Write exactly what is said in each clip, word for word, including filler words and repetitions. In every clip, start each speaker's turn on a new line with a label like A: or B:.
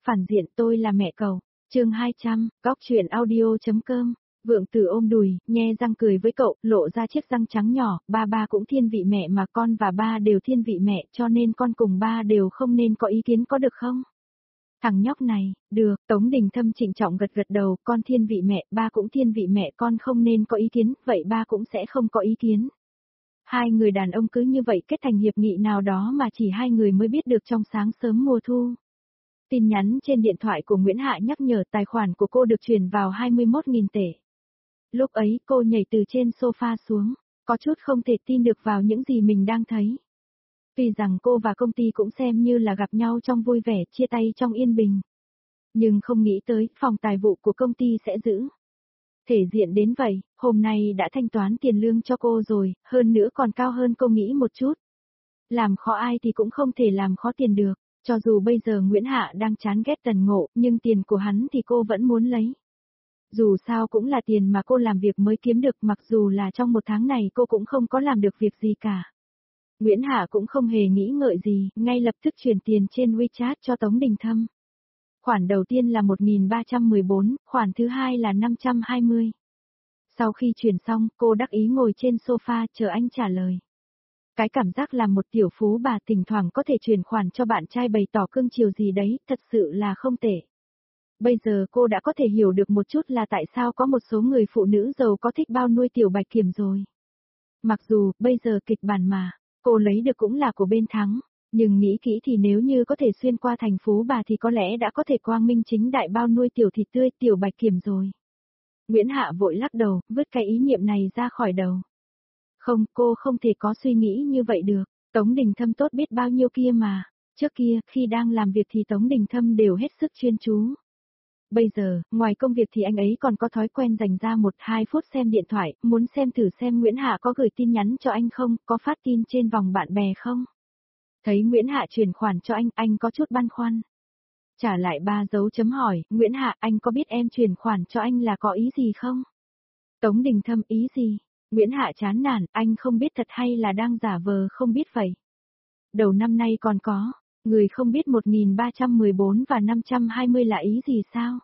A: Phản diện tôi là mẹ cậu. Chương hai trăm, góc truyện audio.com. Vượng Tử ôm đùi, nhe răng cười với cậu, lộ ra chiếc răng trắng nhỏ, ba ba cũng thiên vị mẹ mà con và ba đều thiên vị mẹ, cho nên con cùng ba đều không nên có ý kiến có được không? Thằng nhóc này, được, Tống Đình Thâm trịnh trọng gật gật đầu, con thiên vị mẹ, ba cũng thiên vị mẹ, con không nên có ý kiến, vậy ba cũng sẽ không có ý kiến. Hai người đàn ông cứ như vậy kết thành hiệp nghị nào đó mà chỉ hai người mới biết được trong sáng sớm mùa thu. Tin nhắn trên điện thoại của Nguyễn Hạ nhắc nhở tài khoản của cô được chuyển vào hai mươi mốt nghìn tệ. Lúc ấy cô nhảy từ trên sofa xuống, có chút không thể tin được vào những gì mình đang thấy. Tuy rằng cô và công ty cũng xem như là gặp nhau trong vui vẻ, chia tay trong yên bình. Nhưng không nghĩ tới, phòng tài vụ của công ty sẽ giữ thể diện đến vậy, hôm nay đã thanh toán tiền lương cho cô rồi, hơn nữa còn cao hơn cô nghĩ một chút. Làm khó ai thì cũng không thể làm khó tiền được, cho dù bây giờ Nguyễn Hạ đang chán ghét Tần Ngộ, nhưng tiền của hắn thì cô vẫn muốn lấy. Dù sao cũng là tiền mà cô làm việc mới kiếm được, mặc dù là trong một tháng này cô cũng không có làm được việc gì cả. Nguyễn Hạ cũng không hề nghĩ ngợi gì, ngay lập tức chuyển tiền trên WeChat cho Tống Đình Thâm. Khoản đầu tiên là một nghìn ba trăm mười bốn, khoản thứ hai là năm trăm hai mươi. Sau khi chuyển xong, cô đắc ý ngồi trên sofa chờ anh trả lời. Cái cảm giác làm một tiểu phú bà thỉnh thoảng có thể chuyển khoản cho bạn trai bày tỏ cưng chiều gì đấy, thật sự là không tệ. Bây giờ cô đã có thể hiểu được một chút là tại sao có một số người phụ nữ giàu có thích bao nuôi tiểu bạch kiểm rồi. Mặc dù, bây giờ kịch bản mà, cô lấy được cũng là của bên thắng, nhưng nghĩ kỹ thì nếu như có thể xuyên qua thành phú bà thì có lẽ đã có thể quang minh chính đại bao nuôi tiểu thịt tươi tiểu bạch kiểm rồi. Nguyễn Hạ vội lắc đầu, vứt cái ý niệm này ra khỏi đầu. Không, cô không thể có suy nghĩ như vậy được, Tống Đình Thâm tốt biết bao nhiêu kia mà, trước kia, khi đang làm việc thì Tống Đình Thâm đều hết sức chuyên chú. Bây giờ, ngoài công việc thì anh ấy còn có thói quen dành ra một hai phút xem điện thoại, muốn xem thử xem Nguyễn Hạ có gửi tin nhắn cho anh không, có phát tin trên vòng bạn bè không. Thấy Nguyễn Hạ chuyển khoản cho anh, anh có chút băn khoăn. Trả lại ba dấu chấm hỏi, Nguyễn Hạ, anh có biết em chuyển khoản cho anh là có ý gì không? Tống Đình Thâm, ý gì? Nguyễn Hạ chán nản, anh không biết thật hay là đang giả vờ không biết vậy. Đầu năm nay còn có, người không biết một nghìn ba trăm mười bốn và năm trăm hai mươi là ý gì sao?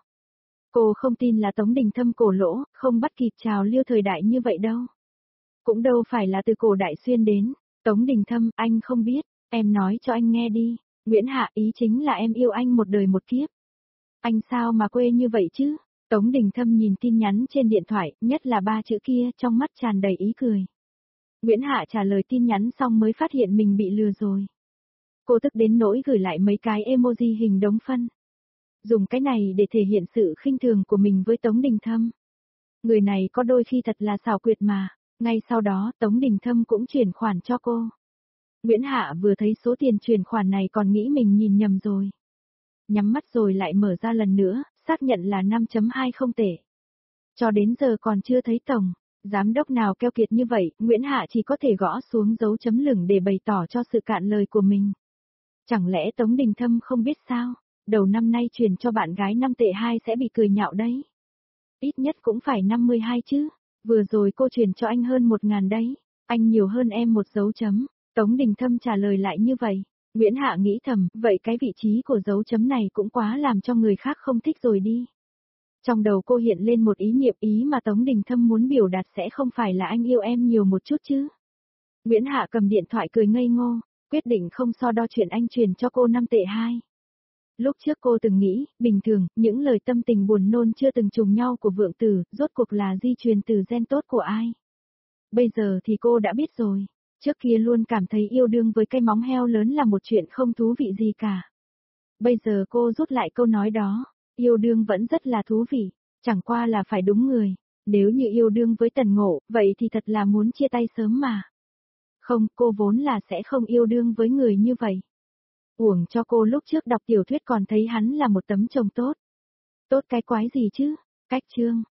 A: Cô không tin là Tống Đình Thâm cổ lỗ, không bắt kịp trào lưu thời đại như vậy đâu. Cũng đâu phải là từ cổ đại xuyên đến. Tống Đình Thâm, anh không biết, em nói cho anh nghe đi. Nguyễn Hạ, ý chính là em yêu anh một đời một kiếp. Anh sao mà quê như vậy chứ? Tống Đình Thâm nhìn tin nhắn trên điện thoại, nhất là ba chữ kia, trong mắt tràn đầy ý cười. Nguyễn Hạ trả lời tin nhắn xong mới phát hiện mình bị lừa rồi. Cô tức đến nỗi gửi lại mấy cái emoji hình đống phân. Dùng cái này để thể hiện sự khinh thường của mình với Tống Đình Thâm. Người này có đôi khi thật là xảo quyệt mà. Ngay sau đó Tống Đình Thâm cũng chuyển khoản cho cô. Nguyễn Hạ vừa thấy số tiền chuyển khoản này còn nghĩ mình nhìn nhầm rồi. Nhắm mắt rồi lại mở ra lần nữa, xác nhận là năm phẩy hai không tệ. Cho đến giờ còn chưa thấy tổng giám đốc nào keo kiệt như vậy, Nguyễn Hạ chỉ có thể gõ xuống dấu chấm lửng để bày tỏ cho sự cạn lời của mình. Chẳng lẽ Tống Đình Thâm không biết sao, đầu năm nay chuyển cho bạn gái năm tệ hai sẽ bị cười nhạo đấy. Ít nhất cũng phải năm mươi hai chứ, vừa rồi cô chuyển cho anh hơn một ngàn đấy, anh nhiều hơn em một dấu chấm. Tống Đình Thâm trả lời lại như vậy. Nguyễn Hạ nghĩ thầm, vậy cái vị trí của dấu chấm này cũng quá làm cho người khác không thích rồi đi. Trong đầu cô hiện lên một ý niệm, ý mà Tống Đình Thâm muốn biểu đạt sẽ không phải là anh yêu em nhiều một chút chứ. Nguyễn Hạ cầm điện thoại cười ngây ngô, quyết định không so đo chuyện anh truyền cho cô năm tệ hai. Lúc trước cô từng nghĩ, bình thường, những lời tâm tình buồn nôn chưa từng trùng nhau của Vượng Tử, rốt cuộc là di truyền từ gen tốt của ai. Bây giờ thì cô đã biết rồi. Trước kia luôn cảm thấy yêu đương với cây móng heo lớn là một chuyện không thú vị gì cả. Bây giờ cô rút lại câu nói đó, yêu đương vẫn rất là thú vị, chẳng qua là phải đúng người. Nếu như yêu đương với Tần Ngộ, vậy thì thật là muốn chia tay sớm mà. Không, cô vốn là sẽ không yêu đương với người như vậy. Uổng cho cô lúc trước đọc tiểu thuyết còn thấy hắn là một tấm chồng tốt. Tốt cái quái gì chứ? Cách chương.